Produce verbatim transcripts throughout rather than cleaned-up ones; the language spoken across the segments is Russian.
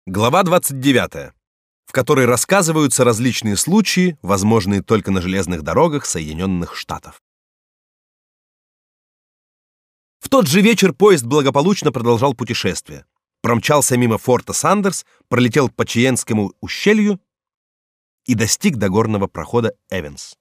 Глава двадцать девятая, в которой рассказываются различные случаи, возможные только на железных дорогах Соединенных Штатов. В тот же вечер поезд благополучно продолжал путешествие. Промчался мимо форта Сандерс, пролетел по Чиенскому ущелью и достиг до горного прохода Эванс.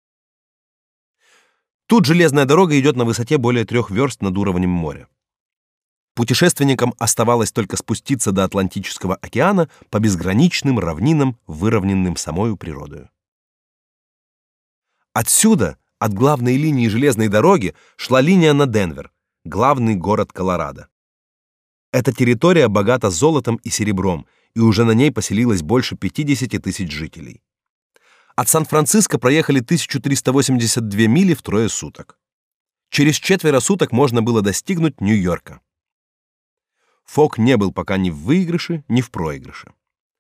Тут железная дорога идет на высоте более трех верст над уровнем моря. Путешественникам оставалось только спуститься до Атлантического океана по безграничным равнинам, выровненным самою природою. Отсюда, от главной линии железной дороги, шла линия на Денвер, главный город Колорадо. Эта территория богата золотом и серебром, и уже на ней поселилось больше пятидесяти тысяч жителей. От Сан-Франциско проехали тысячу триста восемьдесят две мили в трое суток. Через четверо суток можно было достигнуть Нью-Йорка. Фок не был пока ни в выигрыше, ни в проигрыше.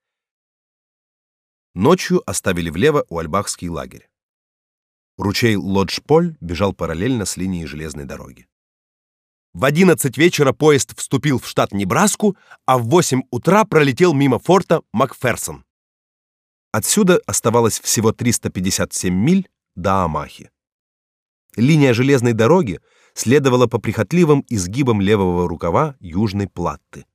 Ночью оставили влево Уальбахский лагерь. Ручей Лодж-Поль бежал параллельно с линией железной дороги. В одиннадцать вечера поезд вступил в штат Небраску, а в восемь утра пролетел мимо форта Макферсон. Отсюда оставалось всего триста пятьдесят семь миль до Омахи. Линия железной дороги следовала по прихотливым изгибам левого рукава Южной Платты.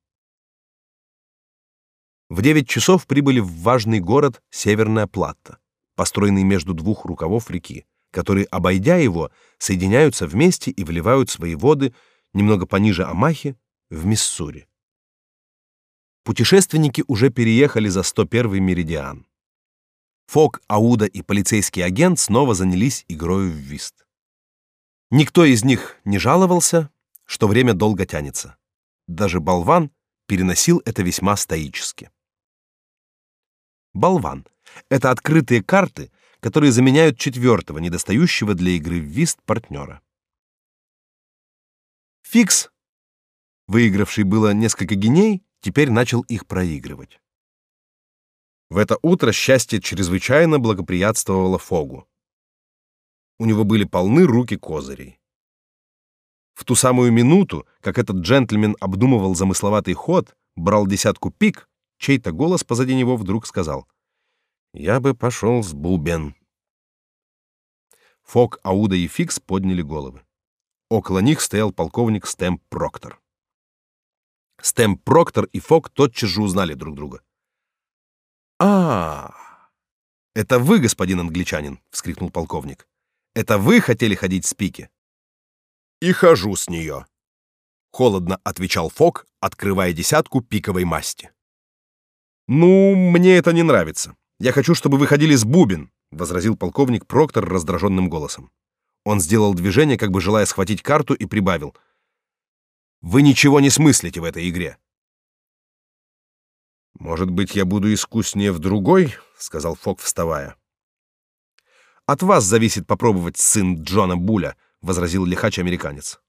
В девять часов прибыли в важный город Северная Платта, построенный между двух рукавов реки, которые, обойдя его, соединяются вместе и вливают свои воды немного пониже Омахи в Миссури. Путешественники уже переехали за сто первый меридиан. Фок, Ауда и полицейский агент снова занялись игрой в вист. Никто из них не жаловался, что время долго тянется. Даже болван переносил это весьма стоически. Болван — это открытые карты, которые заменяют четвертого, недостающего для игры в вист партнера. Фикс, выигравший было несколько гиней, теперь начал их проигрывать. В это утро счастье чрезвычайно благоприятствовало Фогу. У него были полны руки козырей. В ту самую минуту, как этот джентльмен обдумывал замысловатый ход, брал десятку пик, чей-то голос позади него вдруг сказал: «Я бы пошел с бубен». Фок, Ауда и Фикс подняли головы. Около них стоял полковник Стэмп Проктор. Стэмп Проктор и Фок тотчас же узнали друг друга. «А, это вы, господин англичанин!» — вскрикнул полковник. «Это вы хотели ходить с пики?» «И хожу с нее», — холодно отвечал Фок, открывая десятку пиковой масти. «Ну, мне это не нравится. Я хочу, чтобы вы ходили с бубен», — возразил полковник Проктор раздраженным голосом. Он сделал движение, как бы желая схватить карту, и прибавил: «Вы ничего не смыслите в этой игре». «Может быть, я буду искуснее в другой», — сказал Фок, вставая. «От вас зависит попробовать, сын Джона Буля», — возразил лихач-американец.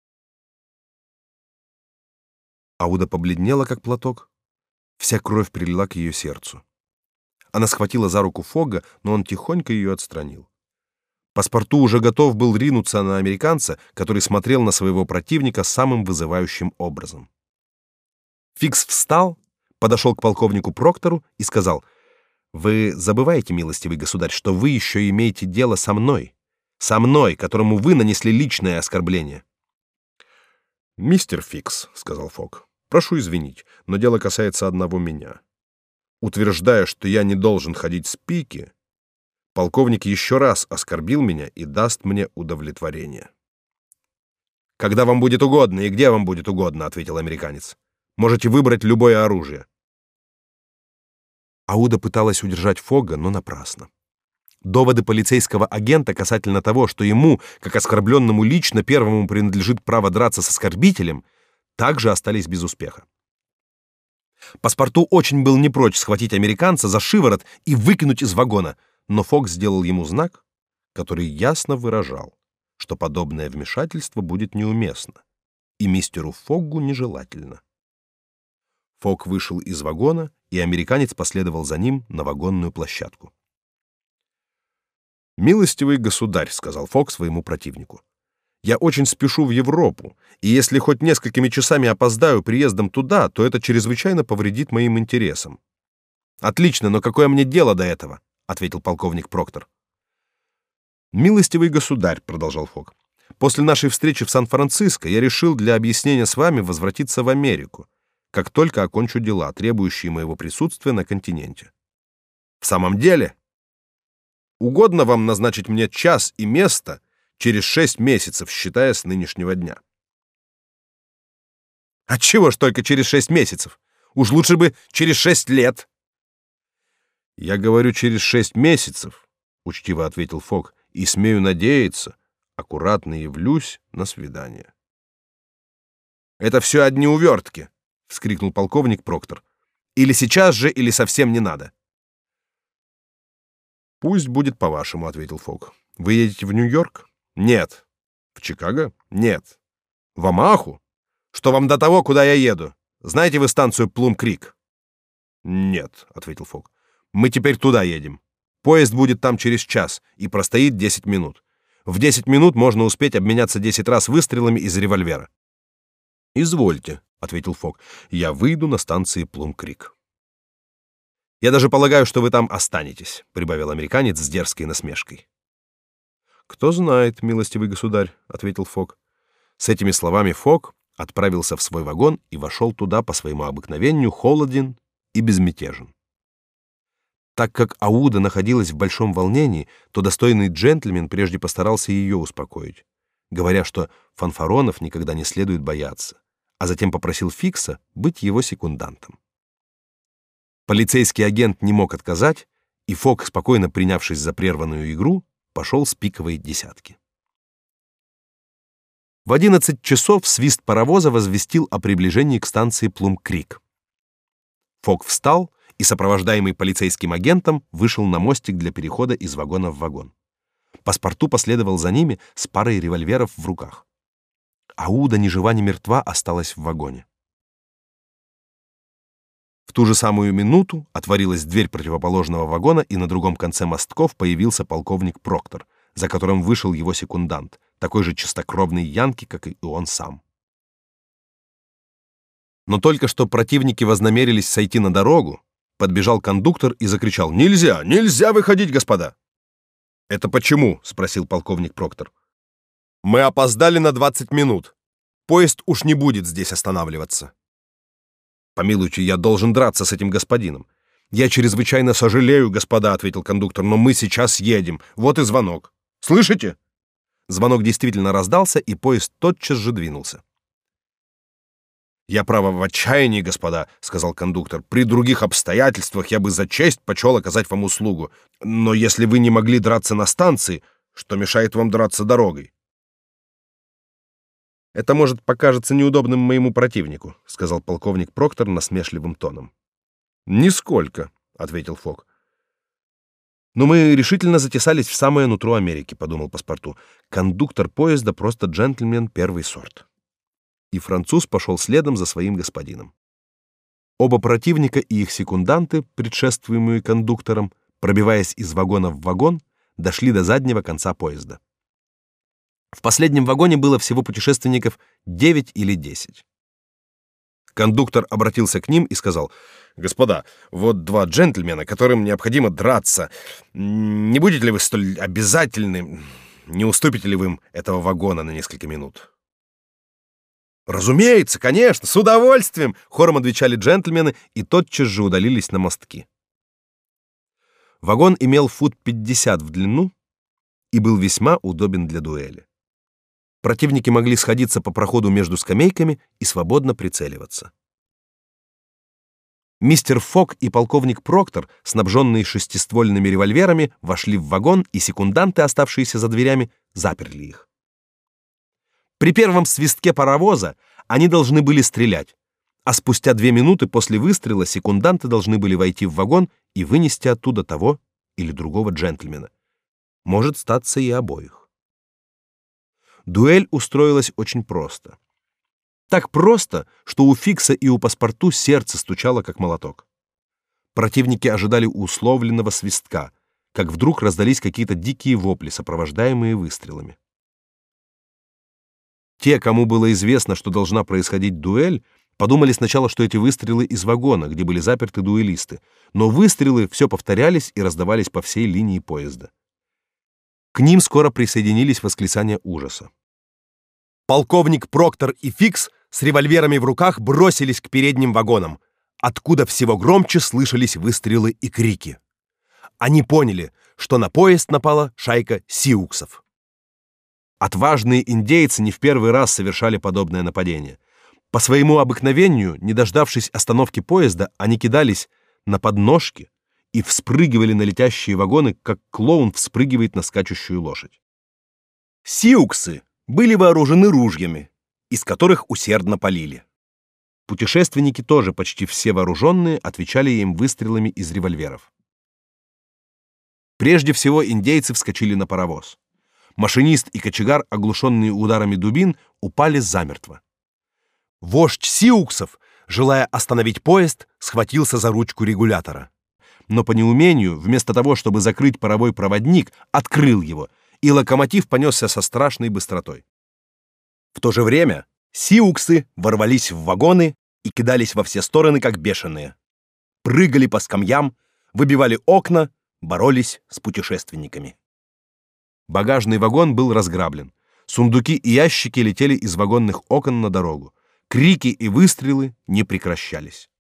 Ауда побледнела, как платок. Вся кровь прилила к ее сердцу. Она схватила за руку Фога, но он тихонько ее отстранил. Паспорту уже готов был ринуться на американца, который смотрел на своего противника самым вызывающим образом. Фикс встал, подошел к полковнику Проктору и сказал: «Вы забываете, милостивый государь, что вы еще имеете дело со мной, со мной, которому вы нанесли личное оскорбление». «Мистер Фикс», — сказал Фок, — «прошу извинить, но дело касается одного меня. Утверждая, что я не должен ходить с пики, полковник еще раз оскорбил меня и даст мне удовлетворение». «Когда вам будет угодно и где вам будет угодно», — ответил американец. «Можете выбрать любое оружие». Ауда пыталась удержать Фога, но напрасно. Доводы полицейского агента касательно того, что ему, как оскорбленному лично, первому принадлежит право драться с оскорбителем, также остались без успеха. Паспорту очень был не прочь схватить американца за шиворот и выкинуть из вагона, но Фок сделал ему знак, который ясно выражал, что подобное вмешательство будет неуместно и мистеру Фоггу нежелательно. Фок вышел из вагона, и американец последовал за ним на вагонную площадку. «Милостивый государь», — сказал Фок своему противнику, Я очень спешу в Европу, и если хоть несколькими часами опоздаю приездом туда, то это чрезвычайно повредит моим интересам. Отлично, но какое мне дело до этого, ответил полковник Проктор. Милостивый государь, продолжал Фок. После нашей встречи в Сан-Франциско я решил для объяснения с вами возвратиться в Америку, как только окончу дела, требующие моего присутствия на континенте. В самом деле, угодно вам назначить мне час и место через шесть месяцев, считая с нынешнего дня. Отчего ж только через шесть месяцев? Уж лучше бы через шесть лет. Я говорю через шесть месяцев, учтиво ответил Фок, и смею надеяться, аккуратно явлюсь на свидание. Это все одни увертки, вскрикнул полковник Проктор. Или сейчас же, или совсем не надо. Пусть будет по-вашему, ответил Фок. Вы едете в Нью-Йорк? Нет. В Чикаго? Нет. В Омаху? Что вам до того, куда я еду? Знаете вы станцию Плум-Крик? Нет, ответил Фок. Мы теперь туда едем. Поезд будет там через час и простоит десять минут. В десять минут можно успеть обменяться десять раз выстрелами из револьвера. Извольте, ответил Фок. Я выйду на станции Плум-Крик. Я даже полагаю, что вы там останетесь, прибавил американец с дерзкой насмешкой. Кто знает, милостивый государь, ответил Фок. С этими словами Фок отправился в свой вагон и вошел туда по своему обыкновению холоден и безмятежен. Так как Ауда находилась в большом волнении, то достойный джентльмен прежде постарался ее успокоить, говоря, что фанфаронов никогда не следует бояться, а затем попросил Фикса быть его секундантом. Полицейский агент не мог отказать, и Фок, спокойно принявшись за прерванную игру, пошел с пиковой десятки. В одиннадцать часов свист паровоза возвестил о приближении к станции Плум-Крик. Фок встал и, сопровождаемый полицейским агентом, вышел на мостик для перехода из вагона в вагон. Паспорту последовал за ними с парой револьверов в руках. Ауда ни жива, ни мертва осталась в вагоне. В ту же самую минуту отворилась дверь противоположного вагона, и на другом конце мостков появился полковник Проктор, за которым вышел его секундант, такой же чистокровный янки, как и он сам. Но только что противники вознамерились сойти на дорогу, подбежал кондуктор и закричал: «Нельзя! Нельзя выходить, господа!» «Это почему?» — спросил полковник Проктор. «Мы опоздали на двадцать минут. Поезд уж не будет здесь останавливаться». «Помилуйте, я должен драться с этим господином». «Я чрезвычайно сожалею, господа», — ответил кондуктор, «но мы сейчас едем. Вот и звонок. Слышите?» Звонок действительно раздался, и поезд тотчас же двинулся. «Я, право, в отчаянии, господа», — сказал кондуктор. «При других обстоятельствах я бы за честь почел оказать вам услугу. Но если вы не могли драться на станции, что мешает вам драться дорогой?» «Это, может, покажется неудобным моему противнику», — сказал полковник Проктор насмешливым тоном. «Нисколько», — ответил Фок. «Но мы решительно затесались в самое нутро Америки», — подумал паспорту. «Кондуктор поезда просто джентльмен первый сорт». И француз пошел следом за своим господином. Оба противника и их секунданты, предшествуемые кондуктором, пробиваясь из вагона в вагон, дошли до заднего конца поезда. В последнем вагоне было всего путешественников девять или десять. Кондуктор обратился к ним и сказал: «Господа, вот два джентльмена, которым необходимо драться. Не будете ли вы столь обязательны? Не уступите ли вы им этого вагона на несколько минут?» «Разумеется, конечно, с удовольствием!» — хором отвечали джентльмены и тотчас же удалились на мостки. Вагон имел фут пятьдесят в длину и был весьма удобен для дуэли. Противники могли сходиться по проходу между скамейками и свободно прицеливаться. Мистер Фок и полковник Проктор, снабженные шестиствольными револьверами, вошли в вагон, и секунданты, оставшиеся за дверями, заперли их. При первом свистке паровоза они должны были стрелять, а спустя две минуты после выстрела секунданты должны были войти в вагон и вынести оттуда того или другого джентльмена. Может статься и обоих. Дуэль устроилась очень просто. Так просто, что у Фикса и у паспорту сердце стучало как молоток. Противники ожидали условленного свистка, как вдруг раздались какие-то дикие вопли, сопровождаемые выстрелами. Те, кому было известно, что должна происходить дуэль, подумали сначала, что эти выстрелы из вагона, где были заперты дуэлисты, но выстрелы все повторялись и раздавались по всей линии поезда. К ним скоро присоединились восклицания ужаса. Полковник Проктор и Фикс с револьверами в руках бросились к передним вагонам, откуда всего громче слышались выстрелы и крики. Они поняли, что на поезд напала шайка сиуксов. Отважные индейцы не в первый раз совершали подобное нападение. По своему обыкновению, не дождавшись остановки поезда, они кидались на подножки и вспрыгивали на летящие вагоны, как клоун вспрыгивает на скачущую лошадь. Сиуксы были вооружены ружьями, из которых усердно полили. Путешественники, тоже почти все вооруженные, отвечали им выстрелами из револьверов. Прежде всего индейцы вскочили на паровоз. Машинист и кочегар, оглушенные ударами дубин, упали замертво. Вождь сиуксов, желая остановить поезд, схватился за ручку регулятора. Но по неумению, вместо того, чтобы закрыть паровой проводник, открыл его, и локомотив понесся со страшной быстротой. В то же время сиуксы ворвались в вагоны и кидались во все стороны, как бешеные. Прыгали по скамьям, выбивали окна, боролись с путешественниками. Багажный вагон был разграблен. Сундуки и ящики летели из вагонных окон на дорогу. Крики и выстрелы не прекращались.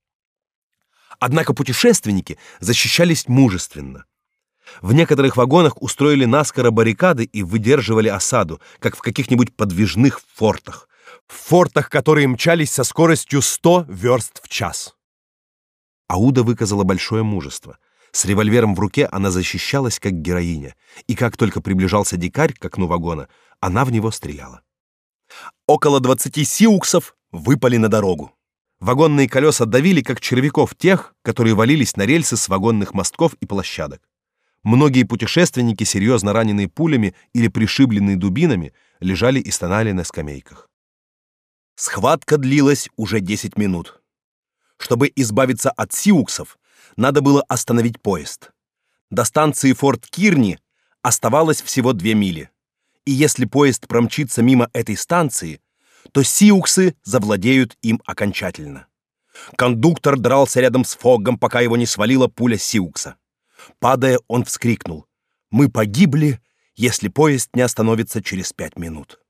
Однако путешественники защищались мужественно. В некоторых вагонах устроили наскоро баррикады и выдерживали осаду, как в каких-нибудь подвижных фортах. В фортах, которые мчались со скоростью сто верст в час. Ауда выказала большое мужество. С револьвером в руке она защищалась как героиня, и как только приближался дикарь к окну вагона, она в него стреляла. Около двадцати сиуксов выпали на дорогу. Вагонные колеса давили, как червяков, тех, которые валились на рельсы с вагонных мостков и площадок. Многие путешественники, серьезно раненые пулями или пришибленные дубинами, лежали и стонали на скамейках. Схватка длилась уже десять минут. Чтобы избавиться от сиуксов, надо было остановить поезд. До станции Форт Кирни оставалось всего две мили. И если поезд промчится мимо этой станции, то сиуксы завладеют им окончательно. Кондуктор дрался рядом с Фоггом, пока его не свалила пуля сиукса. Падая, он вскрикнул: «Мы погибли, если поезд не остановится через пять минут».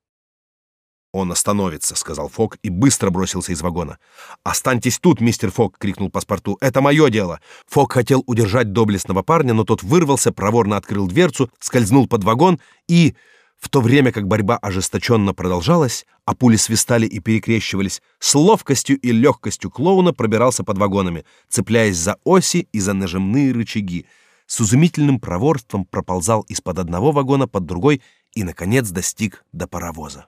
«Он остановится», — сказал Фогг и быстро бросился из вагона. «Останьтесь тут, мистер Фогг!» — крикнул паспорту. «Это мое дело!» Фогг хотел удержать доблестного парня, но тот вырвался, проворно открыл дверцу, скользнул под вагон и, в то время как борьба ожесточенно продолжалась, а пули свистали и перекрещивались, с ловкостью и легкостью клоуна пробирался под вагонами, цепляясь за оси и за нажимные рычаги, с изумительным проворством проползал из-под одного вагона под другой и, наконец, достиг до паровоза.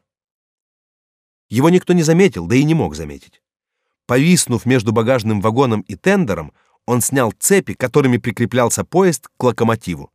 Его никто не заметил, да и не мог заметить. Повиснув между багажным вагоном и тендером, он снял цепи, которыми прикреплялся поезд к локомотиву.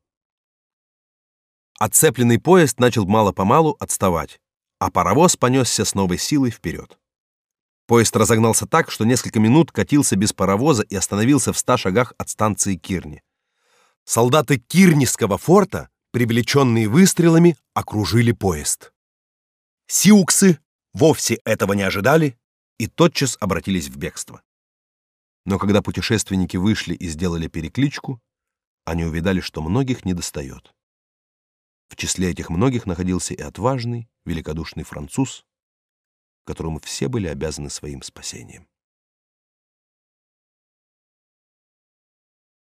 Отцепленный поезд начал мало-помалу отставать, а паровоз понесся с новой силой вперед. Поезд разогнался так, что несколько минут катился без паровоза и остановился в ста шагах от станции Кирни. Солдаты Кирниского форта, привлеченные выстрелами, окружили поезд. Сиуксы вовсе этого не ожидали и тотчас обратились в бегство. Но когда путешественники вышли и сделали перекличку, они увидали, что многих недостает. В числе этих многих находился и отважный, великодушный француз, которому все были обязаны своим спасением.